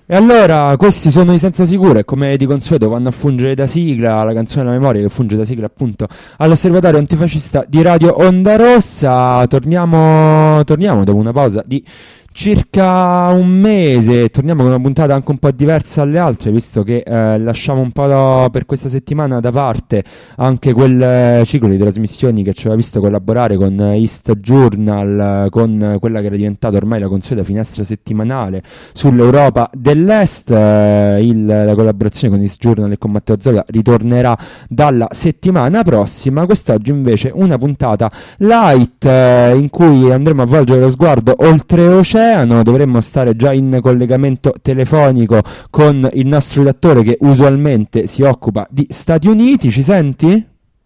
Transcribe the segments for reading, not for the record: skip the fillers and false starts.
E allora, questi sono i Senza Sicuro e come di consueto vanno a fungere da sigla, la canzone della memoria che funge da sigla appunto all'Osservatorio Antifascista di Radio Onda Rossa. Torniamo dopo una pausa di circa un mese, torniamo con una puntata anche un po' diversa alle altre, visto che lasciamo un po' per questa settimana da parte anche quel ciclo di trasmissioni che ci aveva visto collaborare con East Journal, con quella che era diventata ormai la consueta finestra settimanale sull'Europa dell'Est. La collaborazione con East Journal e con Matteo Zola ritornerà dalla settimana prossima. Quest'oggi invece una puntata light in cui andremo a volgere lo sguardo oltreoceano. Dovremmo stare già in collegamento telefonico con il nostro redattore che usualmente si occupa di Stati Uniti. Ci senti?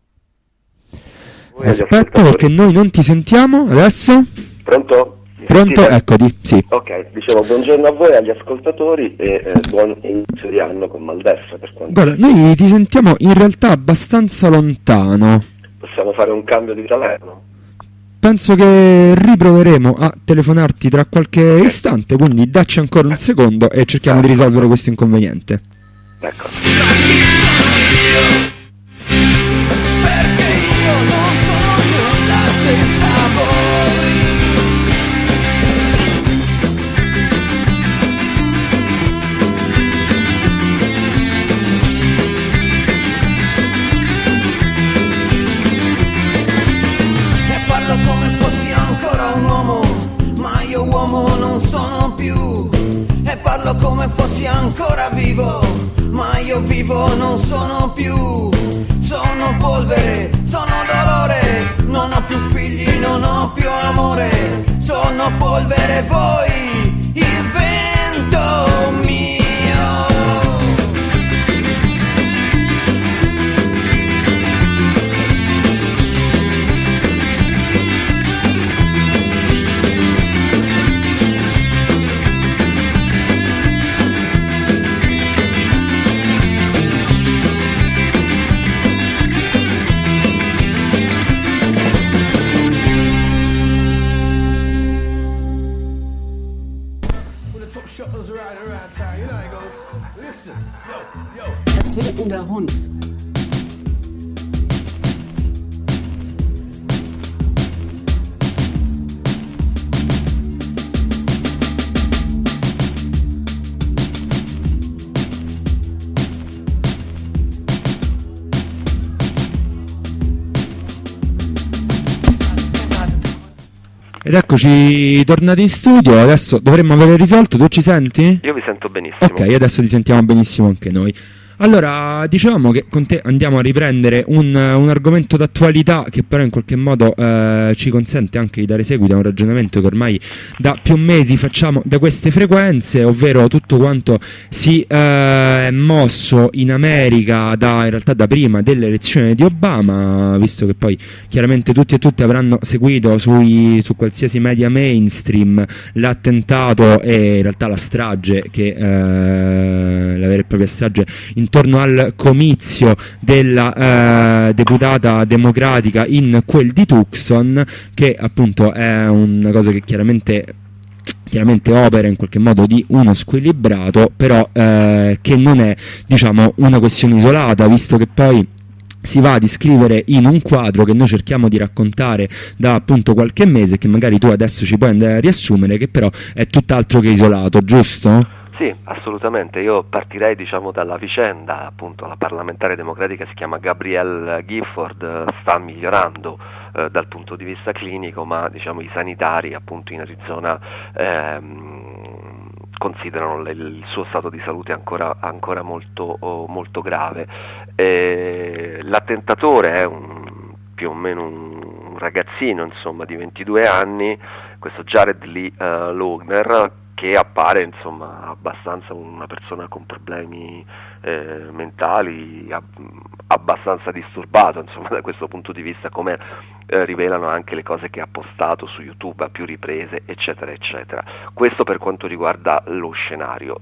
Aspetta, perché noi non ti sentiamo adesso. Pronto? Pronto? Eccoti, sì. Ok, dicevo buongiorno a voi, agli ascoltatori e buon inizio di anno con Maldestra. Guarda, noi ti sentiamo in realtà abbastanza lontano. Possiamo fare un cambio di telefono? Penso che riproveremo a telefonarti tra qualche istante, quindi dacci ancora un secondo e cerchiamo di risolvere questo inconveniente. Ecco. Perché io non sono nulla senza voi. E parlo come fossi ancora un uomo, ma io uomo non sono più. E parlo come fossi ancora vivo, ma io vivo non sono più. Sono polvere, sono dolore, non ho più figli, non ho più amore. Sono polvere voi, il vento mio. Der Hund. Ed eccoci tornati in studio, adesso dovremmo aver risolto, tu ci senti? Io vi sento benissimo. Ok, adesso ti sentiamo benissimo anche noi. Allora, dicevamo che con te andiamo a riprendere un argomento d'attualità che però in qualche modo ci consente anche di dare seguito a un ragionamento che ormai da più mesi facciamo da queste frequenze, ovvero tutto quanto si è mosso in America in realtà da prima dell'elezione di Obama, visto che poi chiaramente tutti e tutte avranno seguito su qualsiasi media mainstream l'attentato e in realtà la strage la vera e propria strage intorno al comizio della deputata democratica in quel di Tucson, che appunto è una cosa che chiaramente opera in qualche modo di uno squilibrato, però che non è, diciamo, una questione isolata, visto che poi si va a descrivere in un quadro che noi cerchiamo di raccontare da appunto qualche mese, che magari tu adesso ci puoi andare a riassumere, che però è tutt'altro che isolato, giusto? Sì, assolutamente. Io partirei dalla vicenda, appunto la parlamentare democratica si chiama Gabrielle Gifford, sta migliorando dal punto di vista clinico, ma diciamo i sanitari appunto in Arizona considerano il suo stato di salute ancora molto grave. L'attentatore è più o meno un ragazzino, insomma, di 22 anni, questo Jared Lee Lohner, che appare insomma abbastanza una persona con problemi mentali, abbastanza disturbato, insomma, da questo punto di vista, come rivelano anche le cose che ha postato su YouTube a più riprese, eccetera eccetera. Questo per quanto riguarda lo scenario.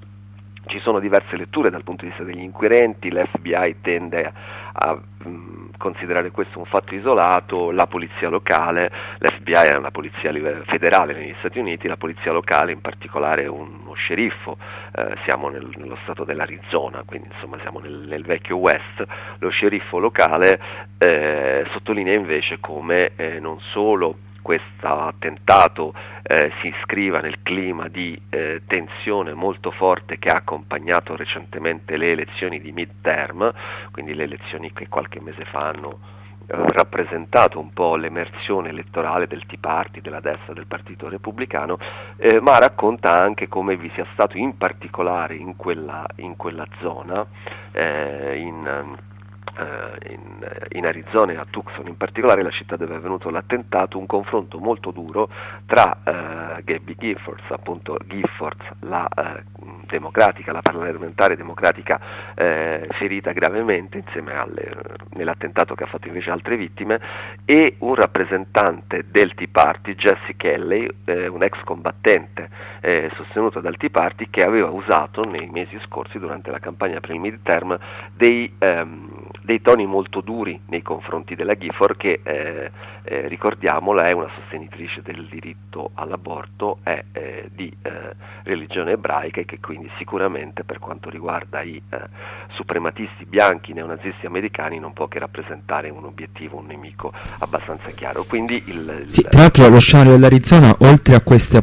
Ci sono diverse letture dal punto di vista degli inquirenti, l'FBI tende a considerare questo un fatto isolato, la polizia locale, l'FBI è una polizia federale negli Stati Uniti, la polizia locale, in particolare uno sceriffo, siamo nello stato dell'Arizona, quindi insomma siamo nel vecchio West, lo sceriffo locale sottolinea invece come non solo questo attentato si iscriva nel clima di tensione molto forte che ha accompagnato recentemente le elezioni di midterm, quindi le elezioni che qualche mese fa hanno rappresentato un po' l'emersione elettorale del Tea Party, della destra del Partito Repubblicano, ma racconta anche come vi sia stato in particolare in quella zona, in Arizona e a Tucson in particolare, la città dove è avvenuto l'attentato, un confronto molto duro tra Gabby Giffords, appunto Giffords, la democratica, la parlamentare democratica ferita gravemente insieme nell'attentato che ha fatto invece altre vittime, e un rappresentante del Tea Party, Jesse Kelly, un ex combattente sostenuto dal Tea Party, che aveva usato nei mesi scorsi durante la campagna per il midterm dei toni molto duri nei confronti della Gifford, che ricordiamola è una sostenitrice del diritto all'aborto, è di religione ebraica, e che quindi sicuramente per quanto riguarda i suprematisti bianchi neonazisti americani non può che rappresentare un obiettivo, un nemico abbastanza chiaro. Quindi sì, tra l'altro lo scenario dell'Arizona, oltre a queste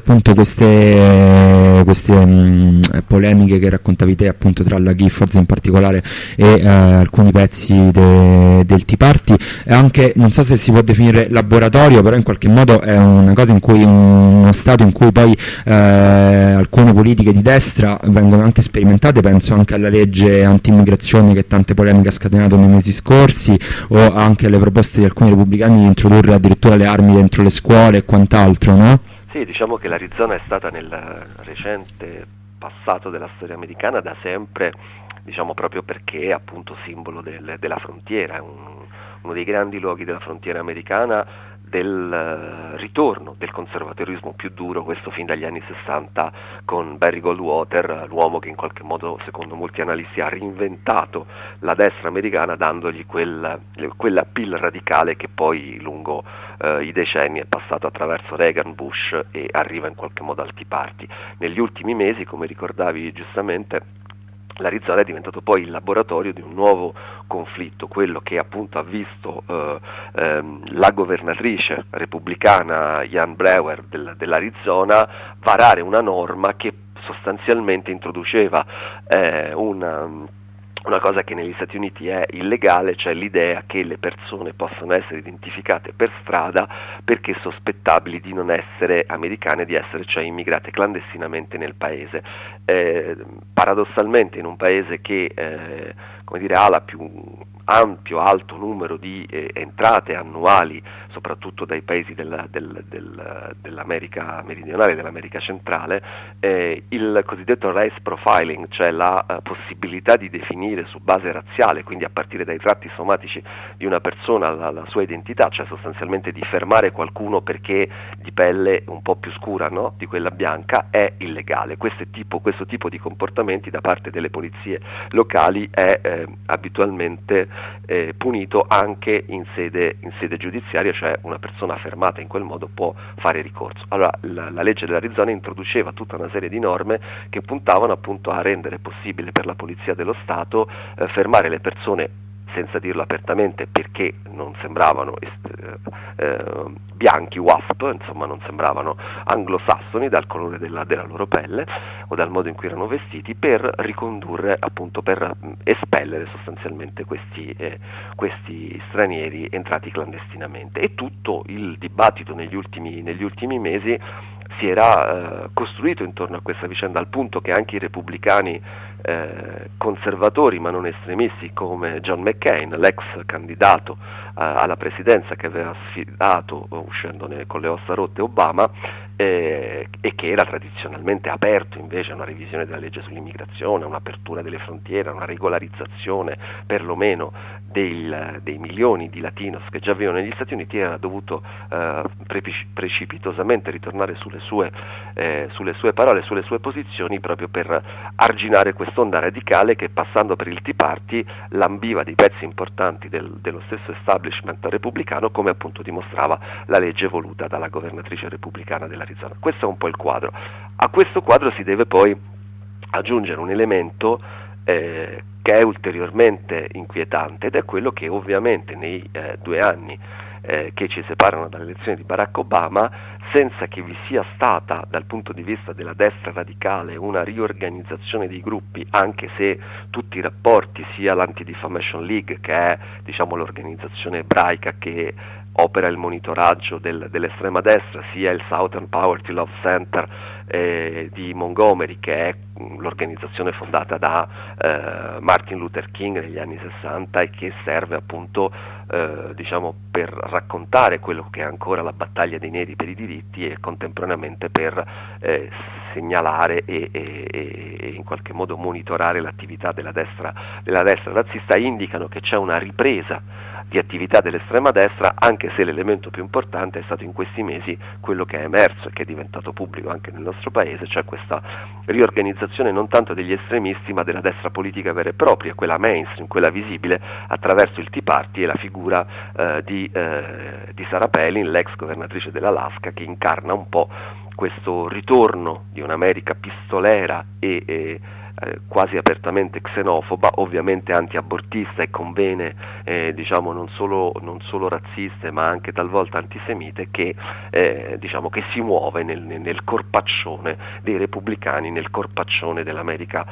polemiche che raccontavi te, appunto tra la Giffords in particolare e alcuni pezzi del Tea Party, è anche, non so se si può definire laboratorio, però in qualche modo è una cosa in cui uno stato in cui poi alcune politiche di destra vengono anche sperimentate. Penso anche alla legge anti-immigrazione che tante polemiche ha scatenato nei mesi scorsi, o anche alle proposte di alcuni repubblicani di introdurre addirittura le armi dentro le scuole e quant'altro, no? Sì, diciamo che l'Arizona è stata nel recente passato della storia americana da sempre, diciamo proprio perché è appunto simbolo della frontiera, è uno dei grandi luoghi della frontiera americana, del ritorno del conservatorismo più duro, questo fin dagli anni 60 con Barry Goldwater, l'uomo che in qualche modo, secondo molti analisti, ha reinventato la destra americana dandogli quell'appeal radicale che poi lungo i decenni è passato attraverso Reagan, Bush e arriva in qualche modo al Tea Party. Negli ultimi mesi, come ricordavi giustamente, l'Arizona è diventato poi il laboratorio di un nuovo conflitto, quello che appunto ha visto la governatrice repubblicana Jan Brewer dell'Arizona varare una norma che sostanzialmente introduceva una cosa che negli Stati Uniti è illegale, cioè l'idea che le persone possano essere identificate per strada perché sospettabili di non essere americane, di essere cioè immigrate clandestinamente nel paese. Paradossalmente in un paese che ha la più alto numero di entrate annuali, soprattutto dai paesi dell'America meridionale, dell'America centrale, il cosiddetto race profiling, cioè la possibilità di definire su base razziale, quindi a partire dai tratti somatici di una persona la sua identità, cioè sostanzialmente di fermare qualcuno perché di pelle un po' più scura, no? Di quella bianca, è illegale. Questo tipo di comportamenti da parte delle polizie locali è abitualmente punito anche in sede giudiziaria, cioè una persona fermata in quel modo può fare ricorso. Allora la legge dell'Arizona introduceva tutta una serie di norme che puntavano appunto a rendere possibile per la polizia dello Stato fermare le persone senza dirlo apertamente, perché non sembravano bianchi WASP, insomma non sembravano anglosassoni dal colore della loro pelle o dal modo in cui erano vestiti, per ricondurre appunto, per espellere sostanzialmente questi stranieri entrati clandestinamente. E tutto il dibattito negli ultimi mesi si era costruito intorno a questa vicenda, al punto che anche i repubblicani conservatori ma non estremisti come John McCain, l'ex candidato alla presidenza, che aveva sfidato, uscendone con le ossa rotte, Obama, e che era tradizionalmente aperto invece a una revisione della legge sull'immigrazione, a un'apertura delle frontiere, a una regolarizzazione perlomeno dei milioni di latinos che già vivono negli Stati Uniti, era dovuto precipitosamente ritornare sulle sue parole, sulle sue posizioni, proprio per arginare quest'onda radicale che, passando per il Tea Party, lambiva di pezzi importanti dello stesso establishment repubblicano, come appunto dimostrava la legge voluta dalla governatrice repubblicana dell'Arizona. Questo è un po' il quadro. A questo quadro si deve poi aggiungere un elemento che è ulteriormente inquietante, ed è quello che ovviamente nei 2 anni che ci separano dalle elezioni di Barack Obama, senza che vi sia stata dal punto di vista della destra radicale una riorganizzazione dei gruppi, anche se tutti i rapporti, sia l'Anti-Defamation League, che è l'organizzazione ebraica che opera il monitoraggio dell'estrema destra, sia il Southern Poverty Law Center di Montgomery, che è l'organizzazione fondata da Martin Luther King negli anni 60 e che serve appunto per raccontare quello che è ancora la battaglia dei neri per i diritti, e contemporaneamente per segnalare e in qualche modo monitorare l'attività della destra razzista, indicano che c'è una ripresa di attività dell'estrema destra, anche se l'elemento più importante è stato in questi mesi quello che è emerso e che è diventato pubblico anche nel nostro paese, cioè questa riorganizzazione non tanto degli estremisti ma della destra politica vera e propria, quella mainstream, quella visibile, attraverso il Tea Party e la figura di Sarah Palin, l'ex governatrice dell'Alaska, che incarna un po' questo ritorno di un'America pistolera e quasi apertamente xenofoba, ovviamente anti-abortista e con vene non solo razziste ma anche talvolta antisemite, che si muove nel corpaccione dei repubblicani, nel corpaccione dell'America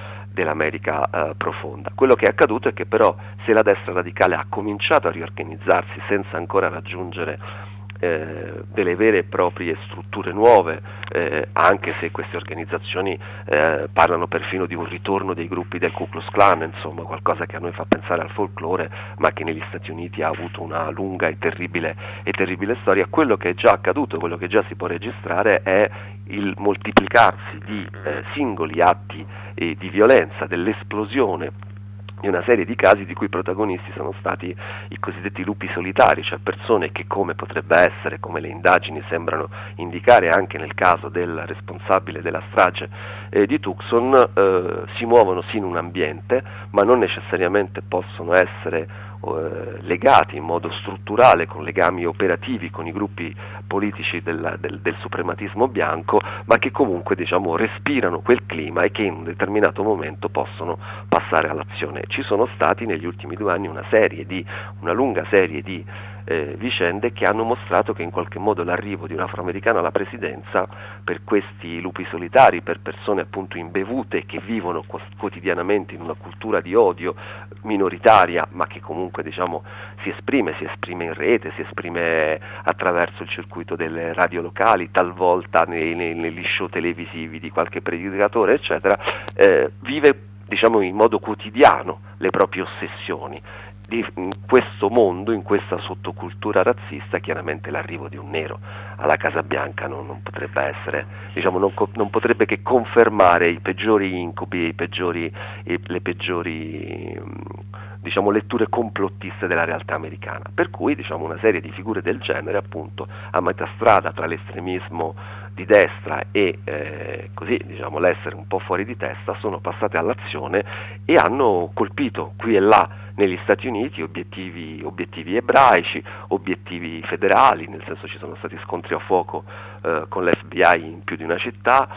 profonda. Quello che è accaduto è che però, se la destra radicale ha cominciato a riorganizzarsi senza ancora raggiungere delle vere e proprie strutture nuove, anche se queste organizzazioni parlano perfino di un ritorno dei gruppi del Ku Klux Klan, insomma qualcosa che a noi fa pensare al folklore, ma che negli Stati Uniti ha avuto una lunga e terribile storia. Quello che è già accaduto, quello che già si può registrare, è il moltiplicarsi di singoli atti di violenza, dell'esplosione di una serie di casi di cui protagonisti sono stati i cosiddetti lupi solitari, cioè persone che, come potrebbe essere, come le indagini sembrano indicare anche nel caso del responsabile della strage di Tucson, si muovono sì in un ambiente, ma non necessariamente possono essere legati in modo strutturale, con legami operativi con i gruppi politici del suprematismo bianco, ma che comunque respirano quel clima e che in un determinato momento possono passare all'azione. Ci sono stati negli ultimi 2 anni una lunga serie di vicende che hanno mostrato che in qualche modo l'arrivo di un afroamericano alla presidenza, per questi lupi solitari, per persone appunto imbevute che vivono quotidianamente in una cultura di odio minoritaria, ma che comunque si esprime in rete, si esprime attraverso il circuito delle radio locali, talvolta negli show televisivi di qualche predicatore eccetera, vive in modo quotidiano le proprie ossessioni. In questo mondo, in questa sottocultura razzista, chiaramente l'arrivo di un nero alla Casa Bianca non potrebbe essere, non potrebbe che confermare i peggiori incubi, le peggiori letture complottiste della realtà americana. Per cui una serie di figure del genere, appunto a metà strada tra l'estremismo di destra e l'essere un po' fuori di testa, sono passate all'azione e hanno colpito qui e là negli Stati Uniti obiettivi ebraici, obiettivi federali, nel senso ci sono stati scontri a fuoco con l'FBI in più di una città,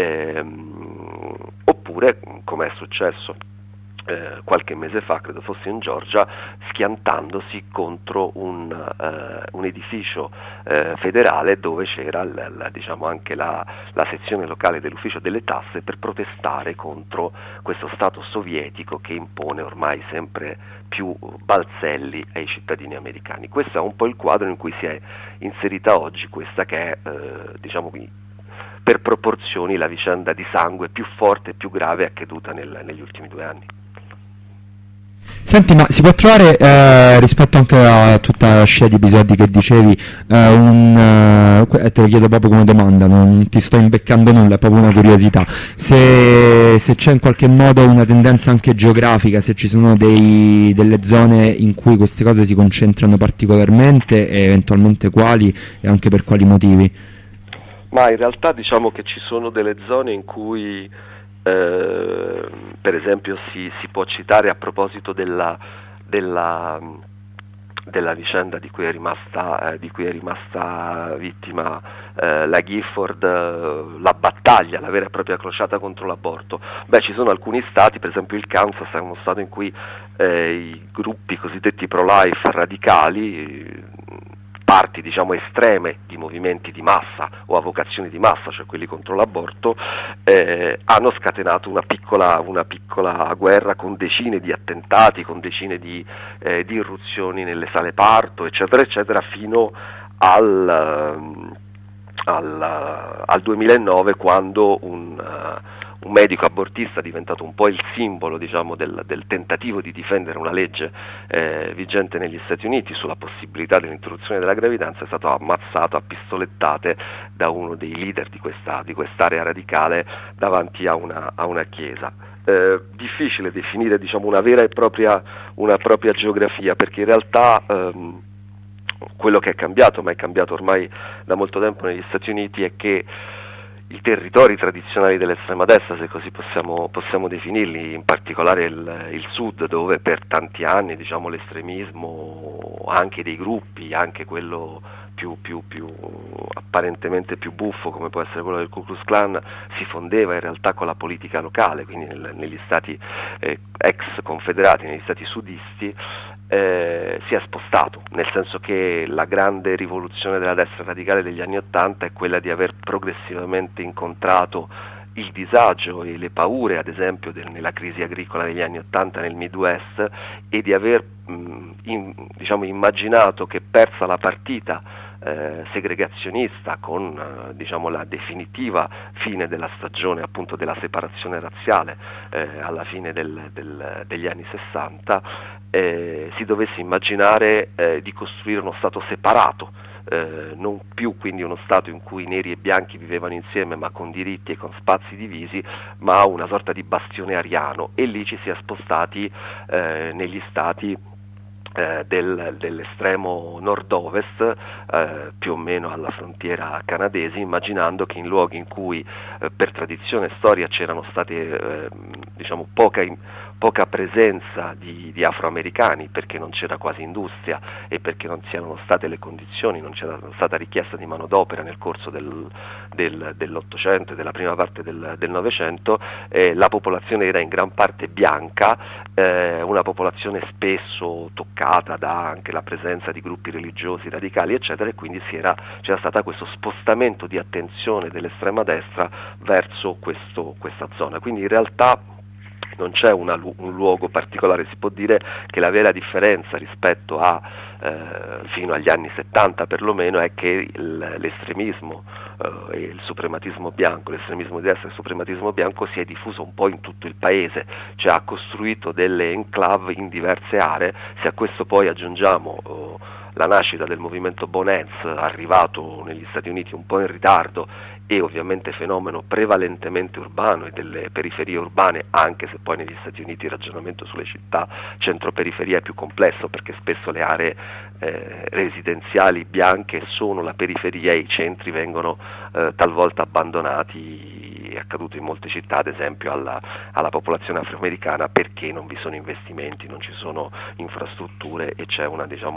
oppure, come è successo qualche mese fa, credo fosse in Georgia, schiantandosi contro un edificio federale dove c'era anche la sezione locale dell'ufficio delle tasse, per protestare contro questo Stato sovietico che impone ormai sempre più balzelli ai cittadini americani. Questo è un po' il quadro in cui si è inserita oggi questa che è per proporzioni la vicenda di sangue più forte e più grave accaduta negli ultimi 2 anni. Senti, ma si può trovare, rispetto anche a tutta la scia di episodi che dicevi, te lo chiedo proprio come domanda, non ti sto imbeccando nulla, è proprio una curiosità, se c'è in qualche modo una tendenza anche geografica, se ci sono delle zone in cui queste cose si concentrano particolarmente e eventualmente quali e anche per quali motivi? Ma in realtà diciamo che ci sono delle zone in cui per esempio si può citare a proposito della vicenda di cui è rimasta vittima la Gifford, la battaglia, la vera e propria crociata contro l'aborto. Ci sono alcuni stati, per esempio il Kansas è uno stato in cui i gruppi cosiddetti pro-life radicali, parti diciamo estreme di movimenti di massa o a vocazione di massa, cioè quelli contro l'aborto, hanno scatenato una piccola guerra con decine di attentati, con decine di irruzioni nelle sale parto, eccetera eccetera, fino al 2009, quando un medico abortista, diventato un po' il simbolo diciamo del tentativo di difendere una legge vigente negli Stati Uniti sulla possibilità dell'interruzione della gravidanza, è stato ammazzato a pistolettate da uno dei leader di quest'area radicale davanti a una chiesa. Difficile definire diciamo una propria geografia, perché in realtà quello che è cambiato, ma è cambiato ormai da molto tempo negli Stati Uniti, è che i territori tradizionali dell'estrema destra, se così possiamo definirli, in particolare il sud, dove per tanti anni diciamo l'estremismo anche dei gruppi, anche quello più apparentemente più buffo come può essere quello del Ku Klux Klan, si fondeva in realtà con la politica locale, quindi negli stati ex confederati, negli stati sudisti, si è spostato, nel senso che la grande rivoluzione della destra radicale degli anni '80 è quella di aver progressivamente incontrato il disagio e le paure, ad esempio, nella crisi agricola degli anni '80 nel Midwest, e di aver immaginato che, persa la partita segregazionista con diciamo la definitiva fine della stagione appunto della separazione razziale alla fine degli anni '60, si dovesse immaginare di costruire uno stato separato, non più quindi uno stato in cui neri e bianchi vivevano insieme ma con diritti e con spazi divisi, ma una sorta di bastione ariano, e lì ci si è spostati negli stati dell'estremo nord-ovest, più o meno alla frontiera canadese, immaginando che in luoghi in cui per tradizione e storia c'erano state diciamo poca presenza di afroamericani, perché non c'era quasi industria e perché non si erano state le condizioni, non c'era stata richiesta di manodopera nel corso dell'Ottocento e della prima parte del Novecento, la popolazione era in gran parte bianca, una popolazione spesso toccata da anche la presenza di gruppi religiosi radicali eccetera, e quindi c'era stato questo spostamento di attenzione dell'estrema destra verso questa zona. Quindi in realtà non c'è un luogo particolare, si può dire che la vera differenza rispetto a fino agli anni '70 perlomeno è che l'estremismo e il suprematismo bianco, l'estremismo di destra e il suprematismo bianco si è diffuso un po' in tutto il paese, cioè ha costruito delle enclave in diverse aree. Se a questo poi aggiungiamo la nascita del movimento Bonenz, arrivato negli Stati Uniti un po' in ritardo, e ovviamente fenomeno prevalentemente urbano e delle periferie urbane, anche se poi negli Stati Uniti il ragionamento sulle città centro-periferia è più complesso, perché spesso le aree residenziali bianche sono la periferia e i centri vengono talvolta abbandonati, è accaduto in molte città ad esempio alla popolazione afroamericana, perché non vi sono investimenti, non ci sono infrastrutture e c'è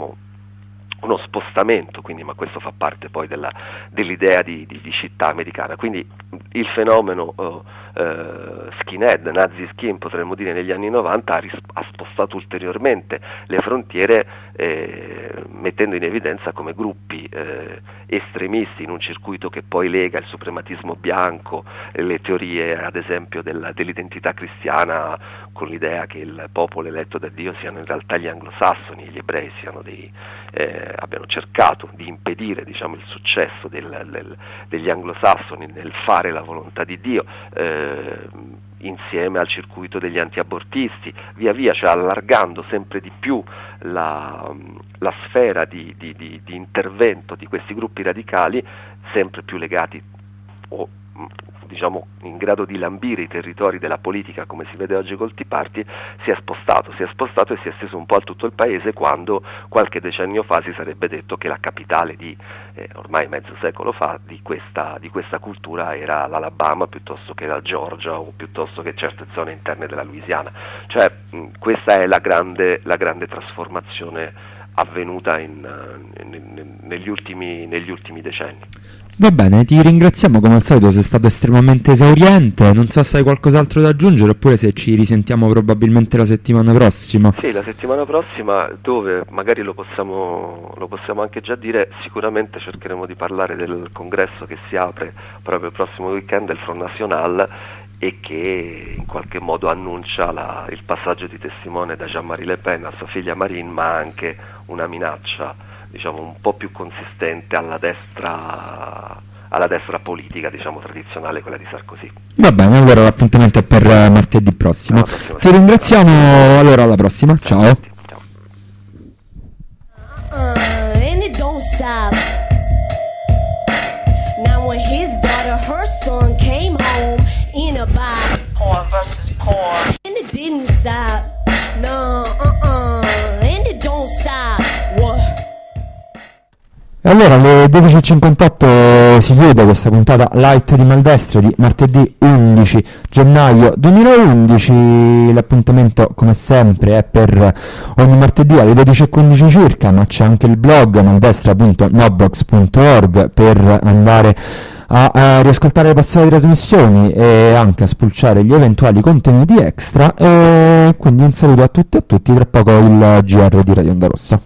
uno spostamento, quindi, ma questo fa parte poi dell'idea di città americana. Quindi il fenomeno skinhead, nazi skin potremmo dire, negli anni '90 ha spostato ulteriormente le frontiere, mettendo in evidenza come gruppi estremisti in un circuito che poi lega il suprematismo bianco, le teorie ad esempio dell'identità cristiana, con l'idea che il popolo eletto da Dio siano in realtà gli anglosassoni, gli ebrei siano abbiano cercato di impedire diciamo il successo degli anglosassoni nel fare la volontà di Dio, in insieme al circuito degli antiabortisti, via via, cioè allargando sempre di più la sfera di intervento di questi gruppi radicali, sempre più legati o diciamo in grado di lambire i territori della politica, come si vede oggi col Tea Party, si è spostato e si è esteso un po' a tutto il paese, quando qualche decennio fa si sarebbe detto che la capitale ormai mezzo secolo fa di questa cultura era l'Alabama piuttosto che la Georgia o piuttosto che certe zone interne della Louisiana. Cioè questa è la grande trasformazione avvenuta negli ultimi decenni. Va bene, ti ringraziamo, come al solito sei stato estremamente esauriente. Non so se hai qualcos'altro da aggiungere oppure se ci risentiamo probabilmente la settimana prossima. Sì, la settimana prossima, dove magari lo possiamo anche già dire, sicuramente cercheremo di parlare del congresso che si apre proprio il prossimo weekend, il Front National, e che in qualche modo annuncia il passaggio di testimone da Jean-Marie Le Pen a sua figlia Marine, ma anche una minaccia, diciamo, un po' più consistente alla destra politica, diciamo, tradizionale, quella di Sarkozy. Va bene, allora l'appuntamento è per martedì prossimo. Ti ringraziamo, allora alla prossima, ciao. Ciao. And it don't stop. Now when his daughter, her son came home in a box. Porn versus porn. And it didn't stop. No, and it don't stop. What? E allora alle 12.58 si chiude questa puntata light di Maldestre di martedì 11 gennaio 2011. L'appuntamento come sempre è per ogni martedì alle 12.15 circa, ma c'è anche il blog maldestra.noblogs.org per andare a riascoltare le passate trasmissioni e anche a spulciare gli eventuali contenuti extra. E quindi un saluto a tutti e a tutti, tra poco il GR di Radio Onda Rossa.